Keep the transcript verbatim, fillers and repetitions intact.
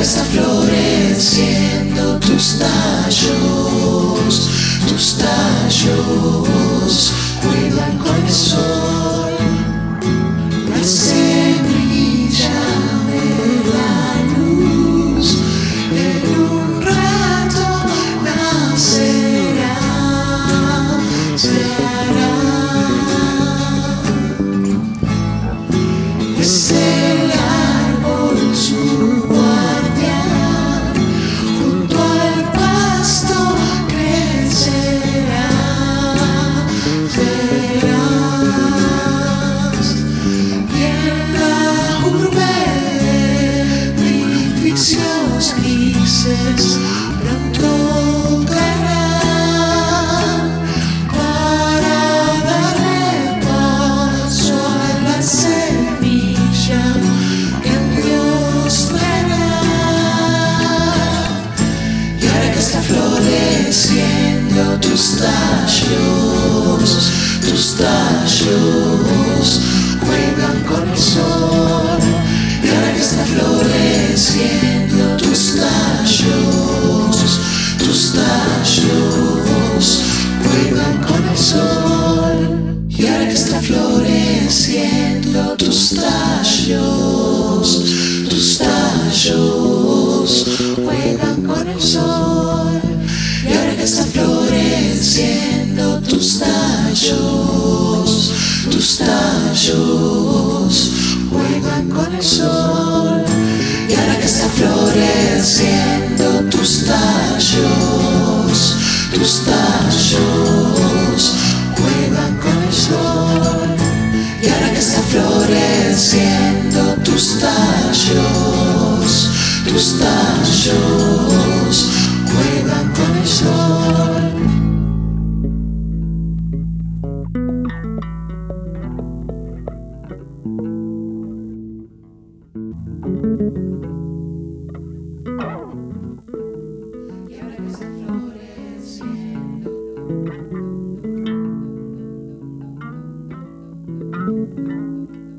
que está floreciendo tus tallos, tus tallos juegan con el sol. La semilla de la luz en un rato nacerá, se hará. Es el árbol su guardián, junto al pasto crecerá, verás. Y en la urbe edificios grises pronto caerán para darle paso a la semilla que en Dios traerá. Y ahora que está floreciendo tus tallos, tus tallos juegan con el sol. Y ahora que está floreciendo tus tallos, tus tallos juegan con el sol. Y ahora que está floreciendo tus tallos, tus tallos juegan con el sol. Y ahora que está floreciendo tus tallos, tus tallos juegan con el sol. Y ahora que está floreciendo tus tallos, tus tallos juegan con el sol. Y ahora que está floreciendo tus tallos, tus tallos juegan con el sol. Y ahora que está floreciendo